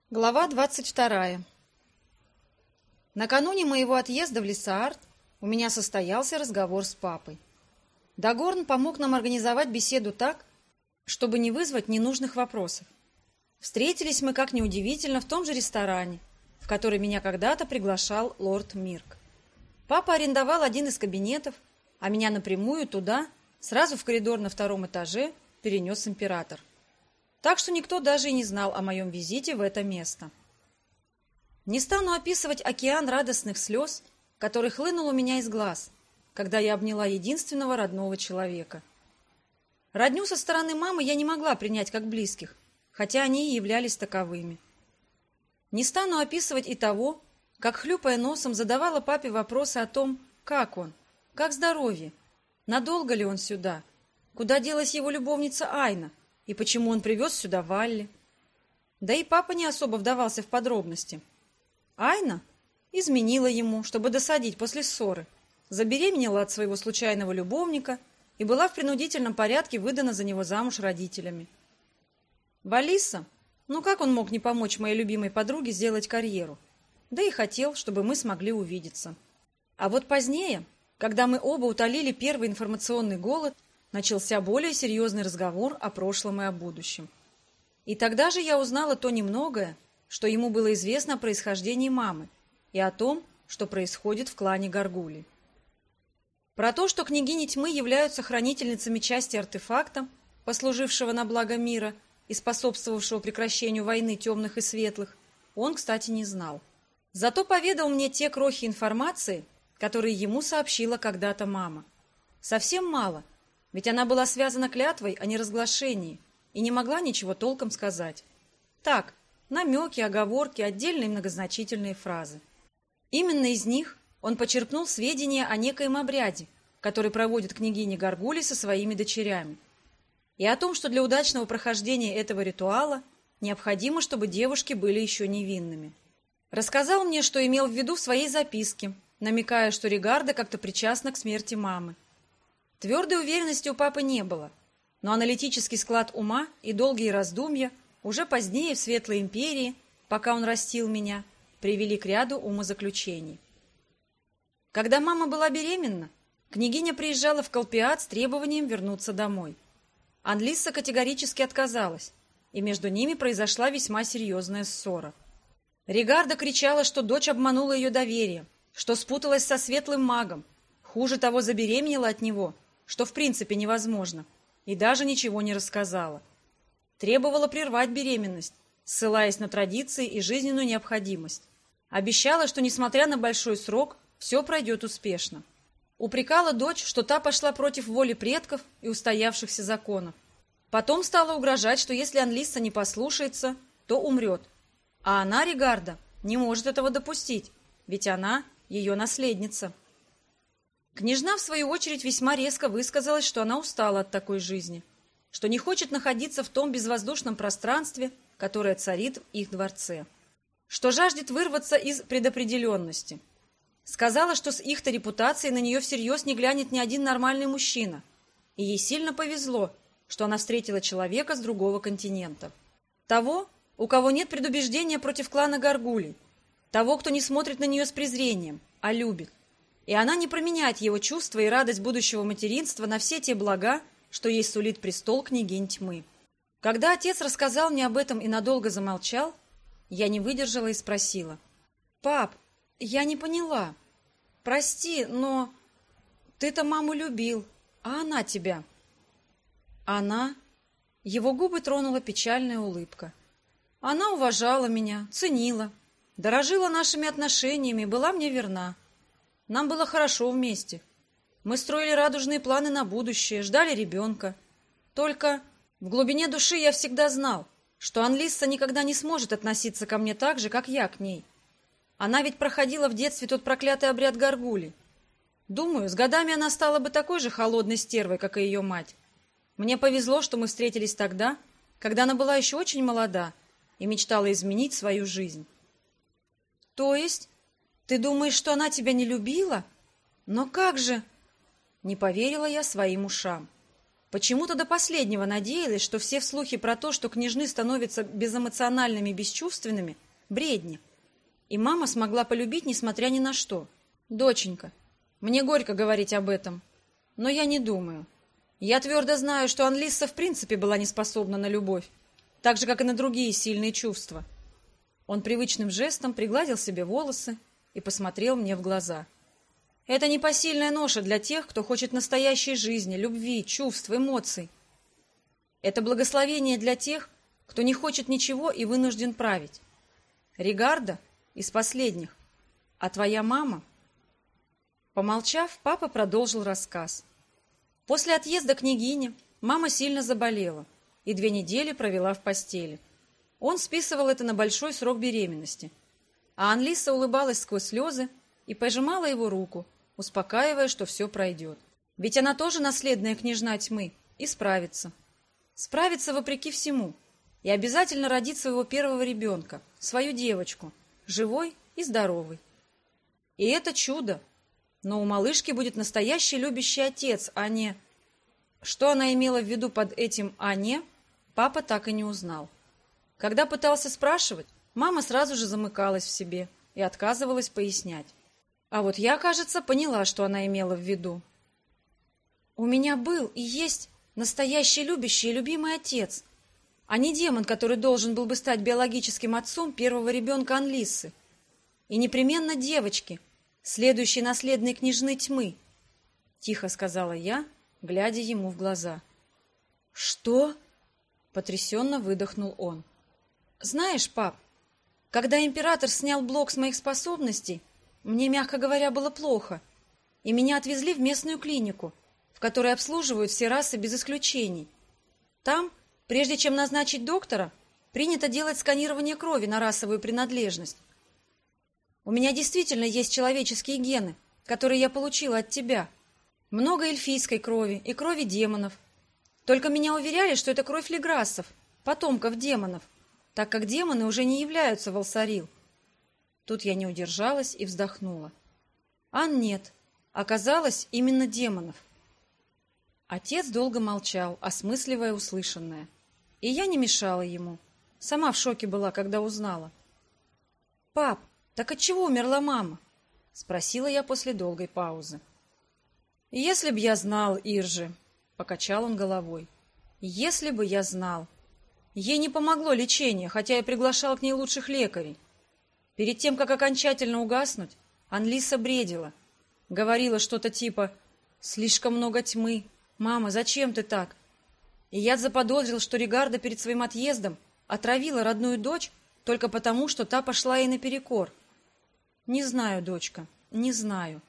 Глава 22. Накануне моего отъезда в Лисаард у меня состоялся разговор с папой. Дагорн помог нам организовать беседу так, чтобы не вызвать ненужных вопросов. Встретились мы, как ни удивительно, в том же ресторане, в который меня когда-то приглашал лорд Мирк. Папа арендовал один из кабинетов, а меня напрямую туда, сразу в коридор на втором этаже, перенес император. Так что никто даже и не знал о моем визите в это место. Не стану описывать океан радостных слез, который хлынул у меня из глаз, когда я обняла единственного родного человека. Родню со стороны мамы я не могла принять как близких, хотя они и являлись таковыми. Не стану описывать и того, как, хлюпая носом, задавала папе вопросы о том, как он, как здоровье, надолго ли он сюда, куда делась его любовница Айна, и почему он привез сюда Валли. Да и папа не особо вдавался в подробности. Айна изменила ему, чтобы досадить после ссоры, забеременела от своего случайного любовника и была в принудительном порядке выдана за него замуж родителями. Валиса, как он мог не помочь моей любимой подруге сделать карьеру? Да и хотел, чтобы мы смогли увидеться. А вот позднее, когда мы оба утолили первый информационный голод, начался более серьезный разговор о прошлом и о будущем. И тогда же я узнала то немногое, что ему было известно о происхождении мамы и о том, что происходит в клане Гаргулий. Про то, что княгини тьмы являются хранительницами части артефакта, послужившего на благо мира и способствовавшего прекращению войны темных и светлых, он, кстати, не знал. Зато поведал мне те крохи информации, которые ему сообщила когда-то мама. Совсем мало, ведь она была связана клятвой о неразглашении и не могла ничего толком сказать. Так, намеки, оговорки, отдельные многозначительные фразы. Именно из них он почерпнул сведения о некоем обряде, который проводит княгиня Гаргулий со своими дочерями, и о том, что для удачного прохождения этого ритуала необходимо, чтобы девушки были еще невинными. Рассказал мне, что имел в виду в своей записке, намекая, что Регарда как-то причастна к смерти мамы. Твердой уверенности у папы не было, но аналитический склад ума и долгие раздумья уже позднее в Светлой Империи, пока он растил меня, привели к ряду умозаключений. Когда мама была беременна, княгиня приезжала в Колпиат с требованием вернуться домой. Анлисса категорически отказалась, и между ними произошла весьма серьезная ссора. Регарда кричала, что дочь обманула ее доверие, что спуталась со светлым магом, хуже того, забеременела от него, что в принципе невозможно, и даже ничего не рассказала. Требовала прервать беременность, ссылаясь на традиции и жизненную необходимость. Обещала, что, несмотря на большой срок, все пройдет успешно. Упрекала дочь, что та пошла против воли предков и устоявшихся законов. Потом стала угрожать, что если Анлисса не послушается, то умрет. А она, Регарда, не может этого допустить, ведь она ее наследница. Княжна, в свою очередь, весьма резко высказалась, что она устала от такой жизни, что не хочет находиться в том безвоздушном пространстве, которое царит в их дворце, что жаждет вырваться из предопределенности. Сказала, что с их-то репутацией на нее всерьез не глянет ни один нормальный мужчина, и ей сильно повезло, что она встретила человека с другого континента. Того, у кого нет предубеждения против клана Гаргулий, того, кто не смотрит на нее с презрением, а любит. И она не променяет его чувства и радость будущего материнства на все те блага, что ей сулит престол княгинь тьмы. Когда отец рассказал мне об этом и надолго замолчал, я не выдержала и спросила: «Пап, я не поняла. Прости, но ты-то маму любил, а она тебя?» «Она?» Его губы тронула печальная улыбка. «Она уважала меня, ценила, дорожила нашими отношениями и была мне верна. Нам было хорошо вместе. Мы строили радужные планы на будущее, ждали ребенка. Только в глубине души я всегда знал, что Анлисса никогда не сможет относиться ко мне так же, как я к ней. Она ведь проходила в детстве тот проклятый обряд Гаргулий. Думаю, с годами она стала бы такой же холодной стервой, как и ее мать. Мне повезло, что мы встретились тогда, когда она была еще очень молода и мечтала изменить свою жизнь». «То есть ты думаешь, что она тебя не любила? Но как же?» Не поверила я своим ушам. Почему-то до последнего надеялась, что все слухи про то, что княжны становятся безэмоциональными и бесчувственными, бредни. И мама смогла полюбить, несмотря ни на что. Доченька, мне горько говорить об этом, но я не думаю. Я твердо знаю, что Анлисса в принципе была не способна на любовь, так же, как и на другие сильные чувства. Он привычным жестом пригладил себе волосы и посмотрел мне в глаза. Это непосильная ноша для тех, кто хочет настоящей жизни, любви, чувств, эмоций. Это благословение для тех, кто не хочет ничего и вынужден править. Ригарда из последних. А твоя мама? Помолчав, папа продолжил рассказ. После отъезда княгини мама сильно заболела и 2 недели провела в постели. Он списывал это на большой срок беременности. А Анлисса улыбалась сквозь слезы и пожимала его руку, успокаивая, что все пройдет. Ведь она тоже наследная княжна тьмы и справится. Справится вопреки всему и обязательно родит своего первого ребенка, свою девочку, живой и здоровый. И это чудо. Но у малышки будет настоящий любящий отец, а не... Что она имела в виду под этим «а не», папа так и не узнал. Когда пытался спрашивать, мама сразу же замыкалась в себе и отказывалась пояснять. А вот я, кажется, поняла, что она имела в виду. У меня был и есть настоящий любящий и любимый отец, а не демон, который должен был бы стать биологическим отцом первого ребенка Анлиссы. И непременно девочки, следующей наследной княжны тьмы, — тихо сказала я, глядя ему в глаза. — Что? — потрясенно выдохнул он. — Знаешь, пап, когда император снял блок с моих способностей, мне, мягко говоря, было плохо, и меня отвезли в местную клинику, в которой обслуживают все расы без исключений. Там, прежде чем назначить доктора, принято делать сканирование крови на расовую принадлежность. У меня действительно есть человеческие гены, которые я получила от тебя. Много эльфийской крови и крови демонов. Только меня уверяли, что это кровь леграссов, потомков демонов, так как демоны уже не являются волсарил. Тут я не удержалась и вздохнула. Нет, оказалось именно демонов. Отец долго молчал, осмысливая услышанное. И я не мешала ему. Сама в шоке была, когда узнала. «Пап, так от чего умерла мама?» — спросила я после долгой паузы. «Если б я знал, Иржи», — покачал он головой. «Если бы я знал. Ей не помогло лечение, хотя я приглашал к ней лучших лекарей. Перед тем, как окончательно угаснуть, Анлисса бредила. Говорила что-то типа «Слишком много тьмы. Мама, зачем ты так?» И я заподозрил, что Ригарда перед своим отъездом отравила родную дочь только потому, что та пошла ей наперекор. Не знаю, дочка, не знаю.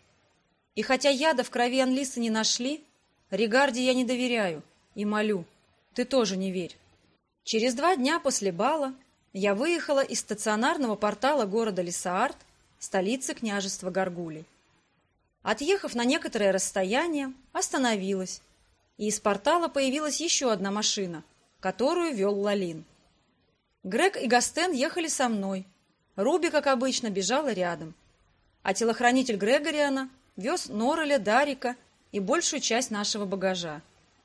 И хотя яда в крови Анлиссы не нашли, Ригарде я не доверяю и молю, ты тоже не верь. Через 2 дня после бала я выехала из стационарного портала города Лисаарт, столицы княжества Гаргулей. Отъехав на некоторое расстояние, остановилась, и из портала появилась еще одна машина, которую вел Лалин. Грег и Гастен ехали со мной. Руби, как обычно, бежала рядом. А телохранитель Грегориана вез Нореля, Дарика и большую часть нашего багажа.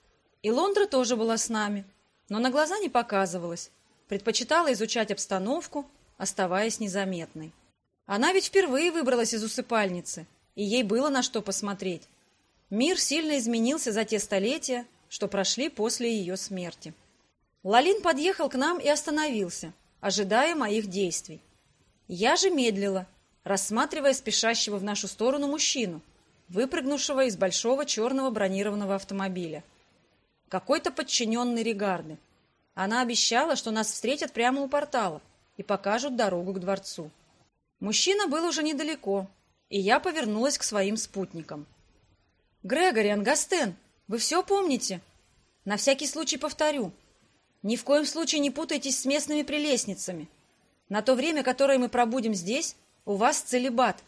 И Лондра тоже была с нами, но на глаза не показывалась, предпочитала изучать обстановку, оставаясь незаметной. Она ведь впервые выбралась из усыпальницы, и ей было на что посмотреть. Мир сильно изменился за те столетия, что прошли после ее смерти. Лалин подъехал к нам и остановился, ожидая моих действий. Я же медлила, рассматривая спешащего в нашу сторону мужчину, выпрыгнувшего из большого черного бронированного автомобиля. Какой-то подчиненный Ригарды. Она обещала, что нас встретят прямо у портала и покажут дорогу к дворцу. Мужчина был уже недалеко, и я повернулась к своим спутникам. «Грегориан, Гастен, вы все помните? На всякий случай повторю. Ни в коем случае не путайтесь с местными прелестницами. На то время, которое мы пробудем здесь, у вас целибат.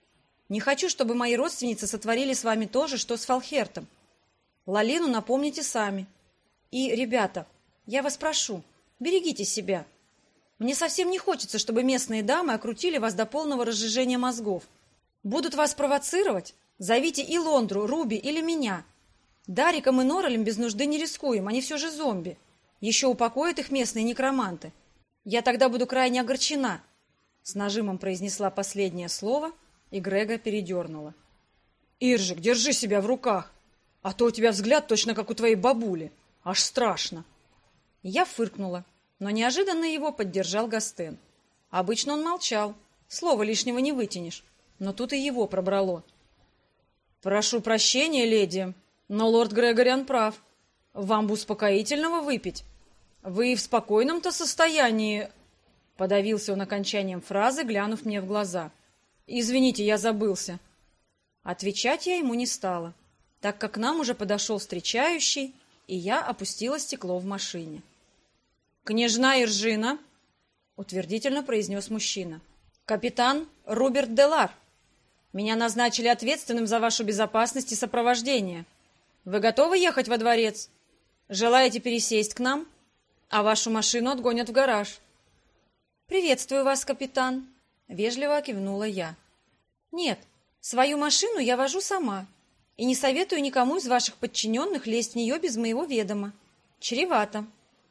Не хочу, чтобы мои родственницы сотворили с вами то же, что с Фалхертом. Лалину напомните сами. И, ребята, я вас прошу, берегите себя. Мне совсем не хочется, чтобы местные дамы окрутили вас до полного разжижения мозгов. Будут вас провоцировать? Зовите и Лондру, Руби или меня. Дариком и Норрелем без нужды не рискуем, они все же зомби. Еще упокоят их местные некроманты. Я тогда буду крайне огорчена. С нажимом произнесла последнее слово, и Грега передернула. Иржик, держи себя в руках, а то у тебя взгляд точно как у твоей бабули. Аж страшно. Я фыркнула, но неожиданно его поддержал Гастен. Обычно он молчал, слова лишнего не вытянешь, но тут и его пробрало. «Прошу прощения, леди, но лорд Грегориан прав. Вам бы успокоительного выпить. Вы в спокойном-то состоянии...» Подавился он окончанием фразы, глянув мне в глаза. «Извините, я забылся». Отвечать я ему не стала, так как к нам уже подошел встречающий, и я опустила стекло в машине. «Княжна Иржина», — утвердительно произнес мужчина, — «капитан Руберт Делар. Меня назначили ответственным за вашу безопасность и сопровождение. Вы готовы ехать во дворец? Желаете пересесть к нам? А вашу машину отгонят в гараж». «Приветствую вас, капитан», — вежливо кивнула я. «Нет, свою машину я вожу сама, и не советую никому из ваших подчиненных лезть в нее без моего ведома. Чревато».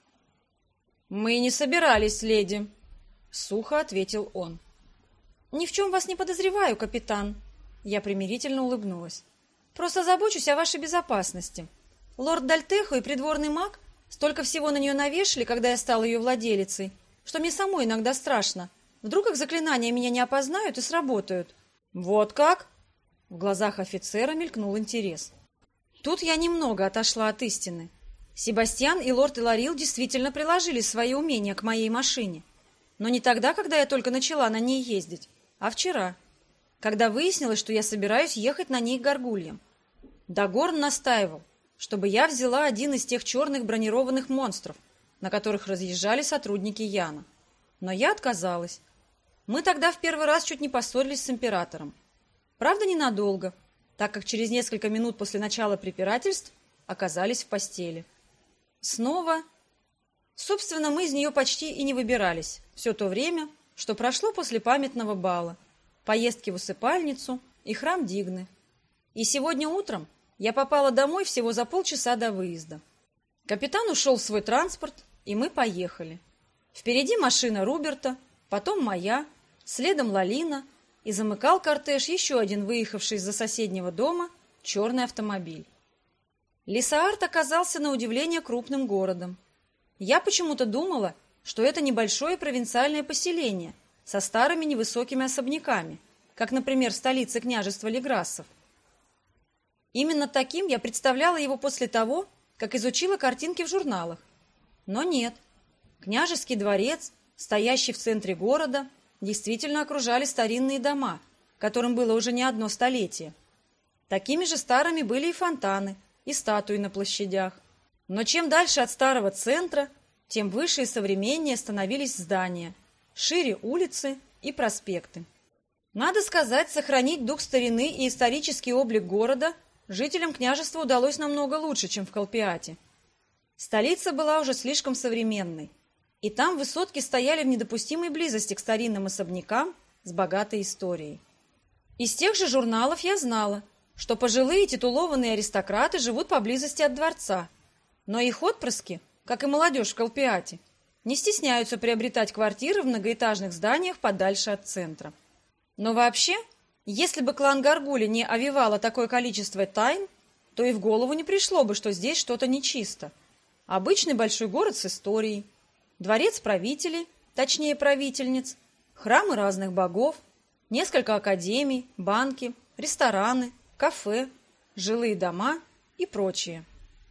«Мы не собирались, леди», — сухо ответил он. «Ни в чем вас не подозреваю, капитан», — я примирительно улыбнулась. «Просто забочусь о вашей безопасности. Лорд Дальтехо и придворный маг столько всего на нее навешали, когда я стала ее владелицей, что мне самой иногда страшно. Вдруг их заклинания меня не опознают и сработают». «Вот как?» В глазах офицера мелькнул интерес. Тут я немного отошла от истины. Себастьян и лорд Иларил действительно приложили свои умения к моей машине. Но не тогда, когда я только начала на ней ездить, а вчера, когда выяснилось, что я собираюсь ехать на ней к горгульям. Дагорн настаивал, чтобы я взяла один из тех черных бронированных монстров, на которых разъезжали сотрудники Яна. Но я отказалась. Мы тогда в первый раз чуть не поссорились с императором. Правда, ненадолго, так как через несколько минут после начала препирательств оказались в постели. Снова... Собственно, мы из нее почти и не выбирались все то время, что прошло после памятного бала, поездки в усыпальницу и храм Дигны. И сегодня утром я попала домой всего за полчаса до выезда. Капитан ушел в свой транспорт, и мы поехали. Впереди машина Руберта, потом моя, следом Лалина, и замыкал кортеж еще один выехавший из-за соседнего дома черный автомобиль. Лисаарт оказался на удивление крупным городом. Я почему-то думала, что это небольшое провинциальное поселение со старыми невысокими особняками, как, например, столица княжества Леграссов. Именно таким я представляла его после того, как изучила картинки в журналах. Но нет. Княжеский дворец, стоящий в центре города, действительно окружали старинные дома, которым было уже не одно столетие. Такими же старыми были и фонтаны, и статуи на площадях. Но чем дальше от старого центра, тем выше и современнее становились здания, шире улицы и проспекты. Надо сказать, сохранить дух старины и исторический облик города жителям княжества удалось намного лучше, чем в Калпиате. Столица была уже слишком современной, и там высотки стояли в недопустимой близости к старинным особнякам с богатой историей. Из тех же журналов я знала, что пожилые титулованные аристократы живут поблизости от дворца, но их отпрыски, как и молодежь в Калпиате, не стесняются приобретать квартиры в многоэтажных зданиях подальше от центра. Но вообще, если бы клан Гаргули не овевало такое количество тайн, то и в голову не пришло бы, что здесь что-то нечисто. Обычный большой город с историей, дворец правителей, точнее правительниц, храмы разных богов, несколько академий, банки, рестораны, кафе, жилые дома и прочее.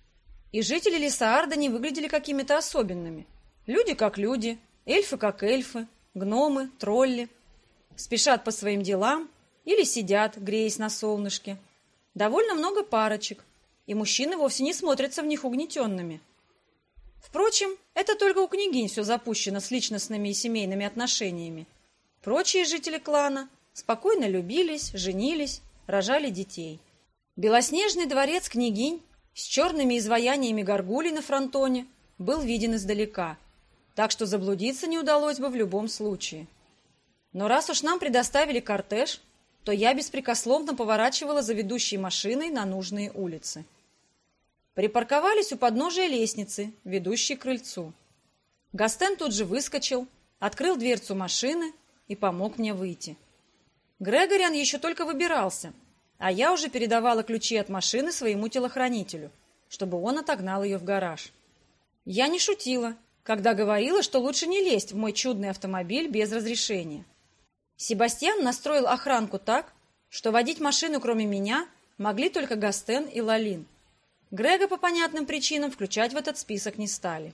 И жители Лисаарда не выглядели какими-то особенными. Люди как люди, эльфы как эльфы, гномы, тролли. Спешат по своим делам или сидят, греясь на солнышке. Довольно много парочек, и мужчины вовсе не смотрятся в них угнетенными. Впрочем, это только у княгинь все запущено с личностными и семейными отношениями. Прочие жители клана спокойно любились, женились, рожали детей. Белоснежный дворец княгинь с черными изваяниями горгулей на фронтоне был виден издалека, так что заблудиться не удалось бы в любом случае. Но раз уж нам предоставили кортеж, то я беспрекословно поворачивала за ведущей машиной на нужные улицы. Припарковались у подножия лестницы, ведущей к крыльцу. Гастен тут же выскочил, открыл дверцу машины и помог мне выйти. Грегориан еще только выбирался, а я уже передавала ключи от машины своему телохранителю, чтобы он отогнал ее в гараж. Я не шутила, когда говорила, что лучше не лезть в мой чудный автомобиль без разрешения. Себастьян настроил охранку так, что водить машину кроме меня могли только Гастен и Лалин. Грега по понятным причинам включать в этот список не стали.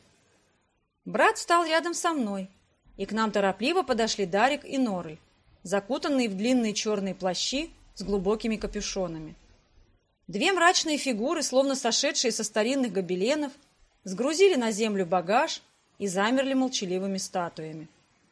Брат встал рядом со мной, и к нам торопливо подошли Дарик и Норрель, закутанные в длинные черные плащи с глубокими капюшонами. Две мрачные фигуры, словно сошедшие со старинных гобеленов, сгрузили на землю багаж и замерли молчаливыми статуями.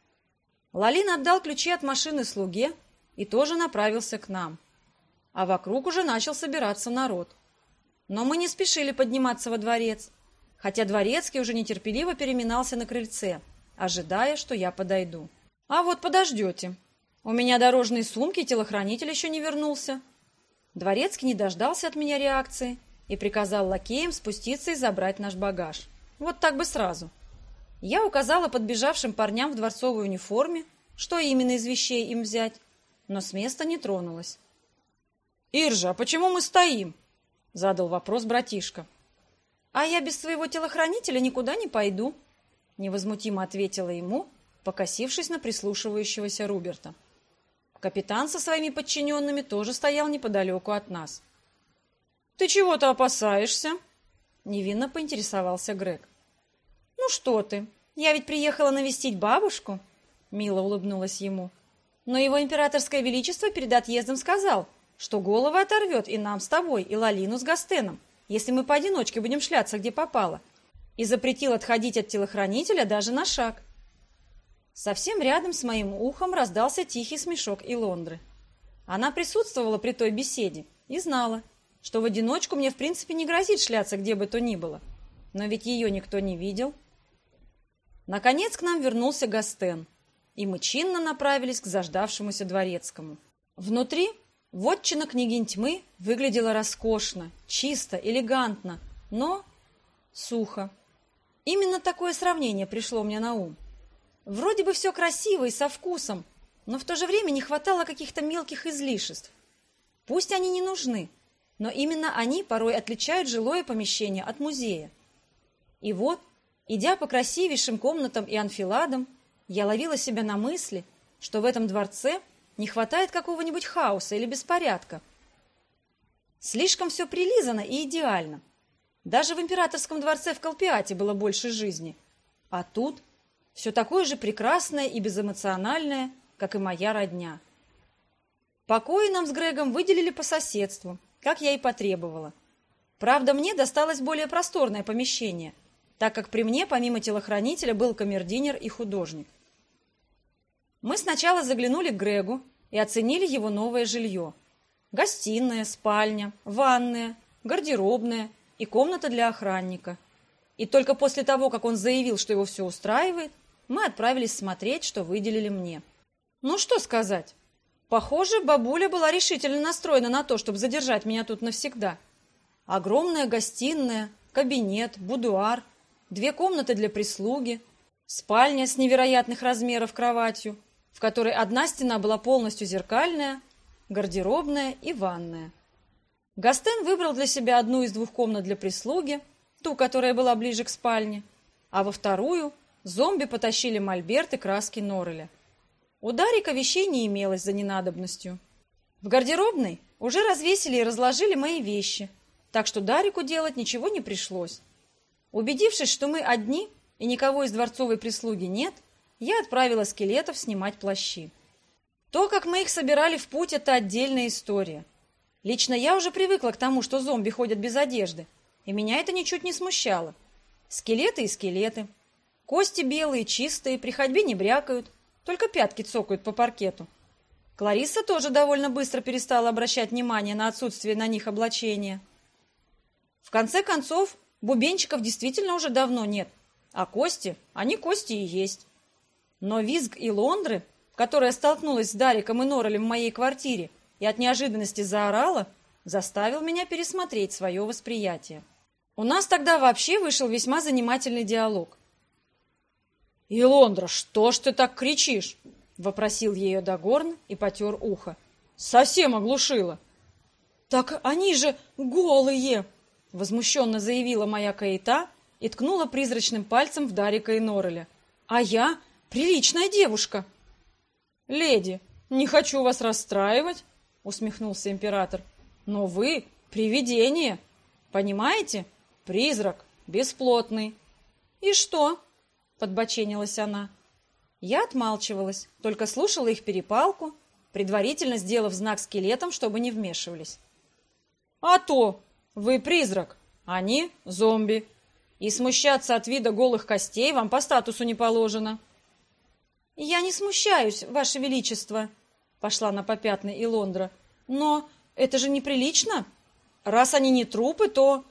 Лалин отдал ключи от машины слуге и тоже направился к нам, а вокруг уже начал собираться народ. Но мы не спешили подниматься во дворец, хотя дворецкий уже нетерпеливо переминался на крыльце, ожидая, что я подойду. «А вот подождете. У меня дорожные сумки, телохранитель еще не вернулся». Дворецкий не дождался от меня реакции и приказал лакеям спуститься и забрать наш багаж. Вот так бы сразу. Я указала подбежавшим парням в дворцовой униформе, что именно из вещей им взять, но с места не тронулась. «Иржа, а почему мы стоим?» — задал вопрос братишка. «А я без своего телохранителя никуда не пойду», — невозмутимо ответила ему, покосившись на прислушивающегося Руберта. Капитан со своими подчиненными тоже стоял неподалеку от нас. «Ты чего-то опасаешься?» — невинно поинтересовался Грег. «Ну что ты, я ведь приехала навестить бабушку», — мило улыбнулась ему. «Но его императорское величество перед отъездом сказал, что головы оторвет и нам с тобой, и Лалину с Гастеном, если мы поодиночке будем шляться, где попало, и запретил отходить от телохранителя даже на шаг». Совсем рядом с моим ухом раздался тихий смешок Илондры. Она присутствовала при той беседе и знала, что в одиночку мне в принципе не грозит шляться где бы то ни было. Но ведь ее никто не видел. Наконец к нам вернулся Гастен, и мы чинно направились к заждавшемуся дворецкому. Внутри вотчина княгинь тьмы выглядела роскошно, чисто, элегантно, но сухо. Именно такое сравнение пришло мне на ум. Вроде бы все красиво и со вкусом, но в то же время не хватало каких-то мелких излишеств. Пусть они не нужны, но именно они порой отличают жилое помещение от музея. И вот, идя по красивейшим комнатам и анфиладам, я ловила себя на мысли, что в этом дворце не хватает какого-нибудь хаоса или беспорядка. Слишком все прилизано и идеально. Даже в императорском дворце в Колпиате было больше жизни. А тут все такое же прекрасное и безэмоциональное, как и моя родня. Покои нам с Грегом выделили по соседству, как я и потребовала. Правда, мне досталось более просторное помещение, так как при мне, помимо телохранителя, был камердинер и художник. Мы сначала заглянули к Грегу и оценили его новое жилье. Гостиная, спальня, ванная, гардеробная и комната для охранника. И только после того, как он заявил, что его все устраивает, мы отправились смотреть, что выделили мне. Ну, что сказать. Похоже, бабуля была решительно настроена на то, чтобы задержать меня тут навсегда. Огромная гостиная, кабинет, будуар, 2 комнаты для прислуги, спальня с невероятных размеров кроватью, в которой одна стена была полностью зеркальная, гардеробная и ванная. Гастен выбрал для себя одну из 2 комнат для прислуги, ту, которая была ближе к спальне, а во вторую зомби потащили мольберт и краски Норреля. У Дарика вещей не имелось за ненадобностью. В гардеробной уже развесили и разложили мои вещи, так что Дарику делать ничего не пришлось. Убедившись, что мы одни и никого из дворцовой прислуги нет, я отправила скелетов снимать плащи. То, как мы их собирали в путь, это отдельная история. Лично я уже привыкла к тому, что зомби ходят без одежды, и меня это ничуть не смущало. Скелеты и скелеты. Кости белые, чистые, при ходьбе не брякают, только пятки цокают по паркету. Кларисса тоже довольно быстро перестала обращать внимание на отсутствие на них облачения. В конце концов, бубенчиков действительно уже давно нет, а кости, они кости и есть. Но визг Илондры, которая столкнулась с Дариком и Норрелем в моей квартире и от неожиданности заорала, заставил меня пересмотреть свое восприятие. У нас тогда вообще вышел весьма занимательный диалог. «Илондра, что ж ты так кричишь?» — вопросил ее Дагорн и потер ухо. «Совсем оглушила». «Так они же голые!» — возмущенно заявила моя Каэта и ткнула призрачным пальцем в Дарика и Норреля. «А я приличная девушка!» «Леди, не хочу вас расстраивать», — усмехнулся император, «но вы привидение, понимаете? Призрак, бесплотный». «И что?» — подбоченилась она. Я отмалчивалась, только слушала их перепалку, предварительно сделав знак скелетам, чтобы не вмешивались. «А то! Вы призрак, они зомби, и смущаться от вида голых костей вам по статусу не положено». «Я не смущаюсь, Ваше Величество», — пошла на попятный Илондра, «но это же неприлично. Раз они не трупы, то...»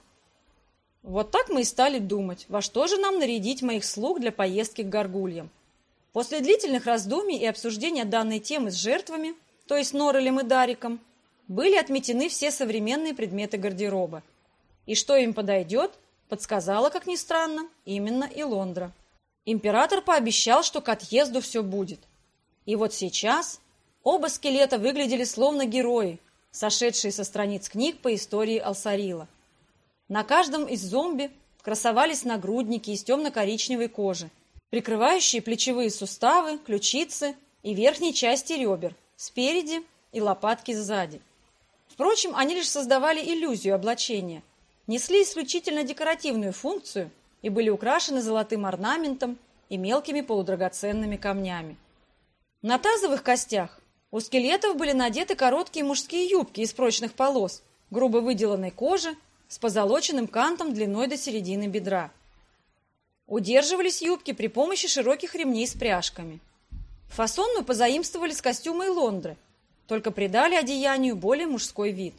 Вот так мы и стали думать, во что же нам нарядить моих слуг для поездки к горгульям. После длительных раздумий и обсуждения данной темы с жертвами, то есть Норрелем и Дариком, были отметены все современные предметы гардероба. И что им подойдет, подсказала, как ни странно, именно Илондра. Император пообещал, что к отъезду все будет. И вот сейчас оба скелета выглядели словно герои, сошедшие со страниц книг по истории Алсарила. На каждом из зомби красовались нагрудники из темно-коричневой кожи, прикрывающие плечевые суставы, ключицы и верхние части ребер, спереди и лопатки сзади. Впрочем, они лишь создавали иллюзию облачения, несли исключительно декоративную функцию и были украшены золотым орнаментом и мелкими полудрагоценными камнями. На тазовых костях у скелетов были надеты короткие мужские юбки из прочных полос, грубо выделанной кожи, с позолоченным кантом длиной до середины бедра. Удерживались юбки при помощи широких ремней с пряжками. Фасон мы позаимствовали с костюма Илондры, только придали одеянию более мужской вид.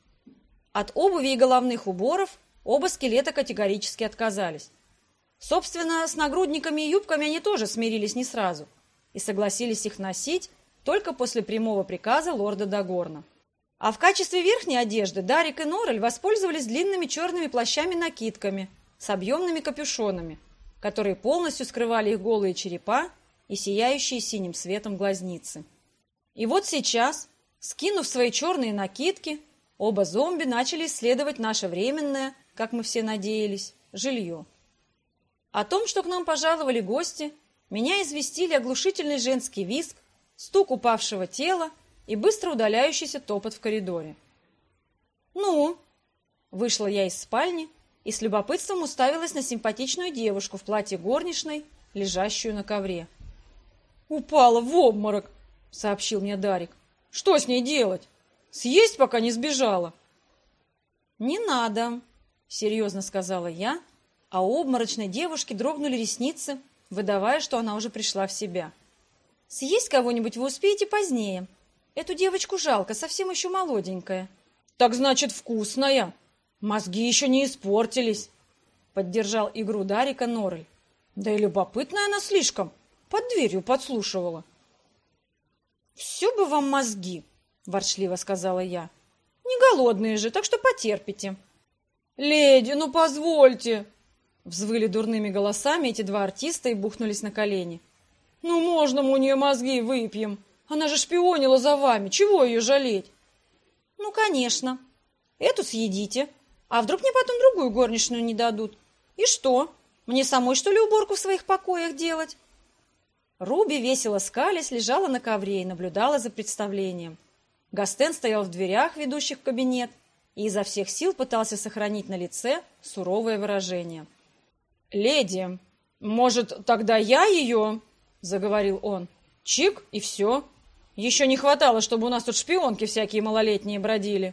От обуви и головных уборов оба скелета категорически отказались. Собственно, с нагрудниками и юбками они тоже смирились не сразу и согласились их носить только после прямого приказа лорда Дагорна. А в качестве верхней одежды Дарик и Норрель воспользовались длинными черными плащами-накидками с объемными капюшонами, которые полностью скрывали их голые черепа и сияющие синим светом глазницы. И вот сейчас, скинув свои черные накидки, оба зомби начали исследовать наше временное, как мы все надеялись, жилье. О том, что к нам пожаловали гости, меня известили оглушительный женский визг, стук упавшего тела и быстро удаляющийся топот в коридоре. «Ну?» Вышла я из спальни и с любопытством уставилась на симпатичную девушку в платье горничной, лежащую на ковре. «Упала в обморок», — сообщил мне Дарик. «Что с ней делать? Съесть, пока не сбежала?» «Не надо», — серьезно сказала я, а у обморочной девушки дрогнули ресницы, выдавая, что она уже пришла в себя. «Съесть кого-нибудь вы успеете позднее. Эту девочку жалко, совсем еще молоденькая». «Так значит, вкусная. Мозги еще не испортились», — поддержал игру Дарика Норрель. «Да и любопытная она слишком. Под дверью подслушивала». «Все бы вам мозги», — ворчливо сказала я. «Не голодные же, так что потерпите». «Леди, ну позвольте!» Взвыли дурными голосами эти два артиста и бухнулись на колени. «Ну можно мы у нее мозги выпьем? Она же шпионила за вами, чего ее жалеть?» «Ну, конечно. Эту съедите. А вдруг мне потом другую горничную не дадут? И что? Мне самой, что ли, уборку в своих покоях делать?» Руби, весело скалясь, лежала на ковре и наблюдала за представлением. Гастен стоял в дверях, ведущих в кабинет, и изо всех сил пытался сохранить на лице суровое выражение. «Леди, может, тогда я ее?» — заговорил он. «Чик, и все. Еще не хватало, чтобы у нас тут шпионки всякие малолетние бродили».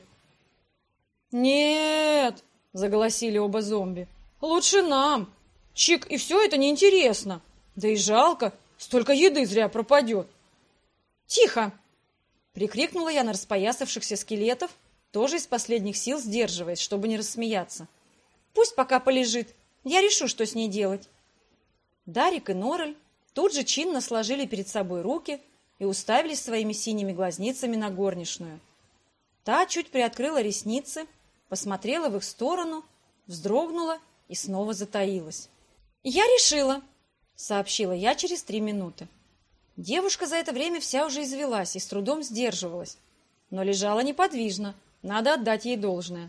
«Нет!» — заголосили оба зомби. «Лучше нам. Чик, и все это неинтересно. Да и жалко, столько еды зря пропадет». «Тихо!» — прикрикнула я на распоясавшихся скелетов, тоже из последних сил сдерживаясь, чтобы не рассмеяться. «Пусть пока полежит. Я решу, что с ней делать». Дарик и Норрель тут же чинно сложили перед собой руки и уставились своими синими глазницами на горничную. Та чуть приоткрыла ресницы, посмотрела в их сторону вздрогнула и снова затаилась. «Я решила», — сообщила я через 3 минуты. Девушка за это время вся уже извелась и с трудом сдерживалась, но лежала неподвижно, надо отдать ей должное.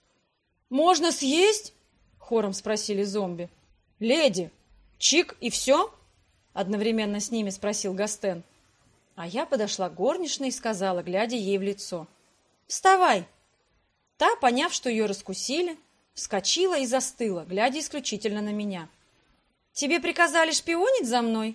«Можно съесть?» — хором спросили зомби. «Леди, чик и все?» — одновременно с ними спросил Гастен. А я подошла к горничной и сказала, глядя ей в лицо: «Вставай!» Та, поняв, что ее раскусили, вскочила и застыла, глядя исключительно на меня. «Тебе приказали шпионить за мной?»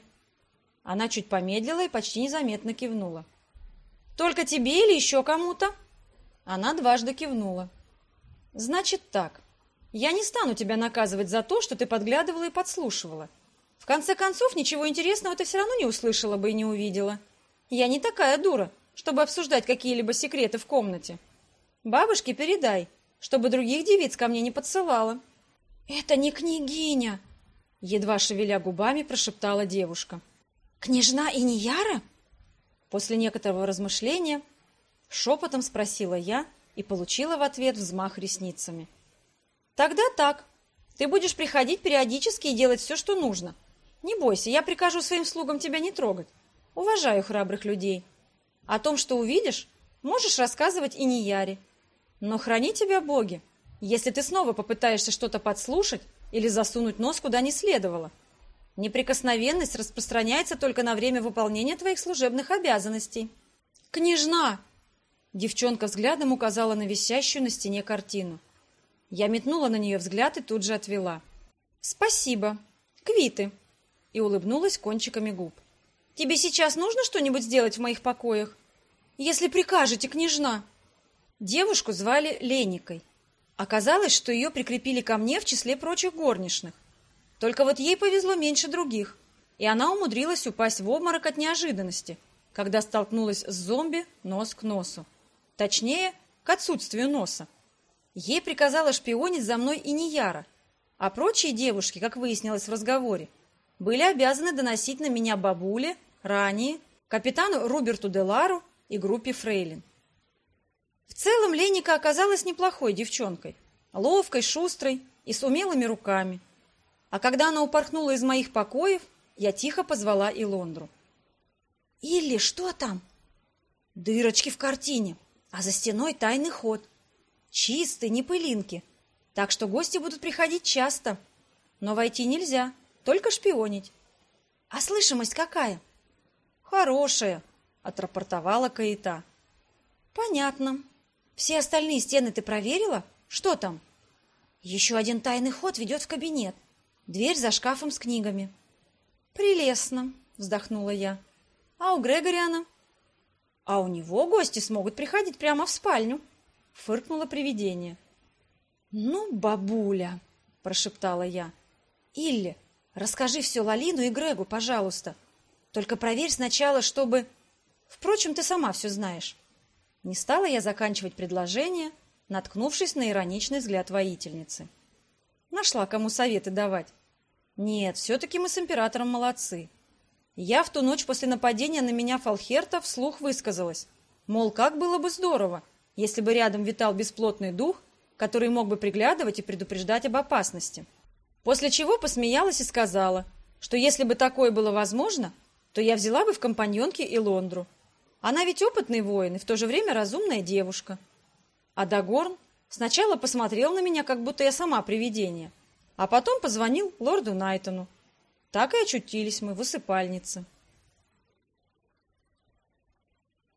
Она чуть помедлила и почти незаметно кивнула. «Только тебе или еще кому-то?» Она дважды кивнула. «Значит так, я не стану тебя наказывать за то, что ты подглядывала и подслушивала. В конце концов, ничего интересного ты все равно не услышала бы и не увидела. Я не такая дура, чтобы обсуждать какие-либо секреты в комнате. Бабушке передай, чтобы других девиц ко мне не подсылала». «Это не княгиня!» Едва шевеля губами, прошептала девушка. «Княжна Инияра?» После некоторого размышления шепотом спросила я и получила в ответ взмах ресницами. «Тогда так. Ты будешь приходить периодически и делать все, что нужно. Не бойся, я прикажу своим слугам тебя не трогать. Уважаю храбрых людей. О том, что увидишь, можешь рассказывать Инияре. Но храни тебя боги, если ты снова попытаешься что-то подслушать или засунуть нос куда не следовало. Неприкосновенность распространяется только на время выполнения твоих служебных обязанностей». «Княжна!» Девчонка взглядом указала на висящую на стене картину. Я метнула на нее взгляд и тут же отвела. «Спасибо. Квиты!» И улыбнулась кончиками губ. «Тебе сейчас нужно что-нибудь сделать в моих покоях?» «Если прикажете, княжна!» Девушку звали Леникой. Оказалось, что ее прикрепили ко мне в числе прочих горничных. Только вот ей повезло меньше других, и она умудрилась упасть в обморок от неожиданности, когда столкнулась с зомби нос к носу. Точнее, к отсутствию носа. Ей приказала шпионить за мной Инияра, а прочие девушки, как выяснилось в разговоре, были обязаны доносить на меня бабуле, Рании, капитану Руберту Делару и группе фрейлин. В целом Леника оказалась неплохой девчонкой, ловкой, шустрой и с умелыми руками. А когда она упорхнула из моих покоев, я тихо позвала Илондру. «Илли, что там?» «Дырочки в картине, а за стеной тайный ход. Чистый, не пылинки, так что гости будут приходить часто. Но войти нельзя, только шпионить». «А слышимость какая?» «Хорошая», — отрапортовала Каита. «Понятно. Все остальные стены ты проверила? Что там?» «Еще один тайный ход ведет в кабинет. Дверь за шкафом с книгами». «Прелестно», — вздохнула я. «А у Грегориана?» «А у него гости смогут приходить прямо в спальню», — фыркнуло привидение. «Ну, бабуля», — прошептала я. «Илли, расскажи все Лалину и Грегу, пожалуйста. Только проверь сначала, чтобы... Впрочем, ты сама все знаешь». Не стала я заканчивать предложение, наткнувшись на ироничный взгляд воительницы. Нашла, кому советы давать. Нет, все-таки мы с императором молодцы. Я в ту ночь после нападения на меня Фалхерта вслух высказалась. Мол, как было бы здорово, если бы рядом витал бесплотный дух, который мог бы приглядывать и предупреждать об опасности. После чего посмеялась и сказала, что если бы такое было возможно, то я взяла бы в компаньонки Илондру. Она ведь опытный воин и в то же время разумная девушка. А Дагорн сначала посмотрел на меня, как будто я сама привидение, а потом позвонил лорду Найтону. Так и очутились мы в усыпальнице.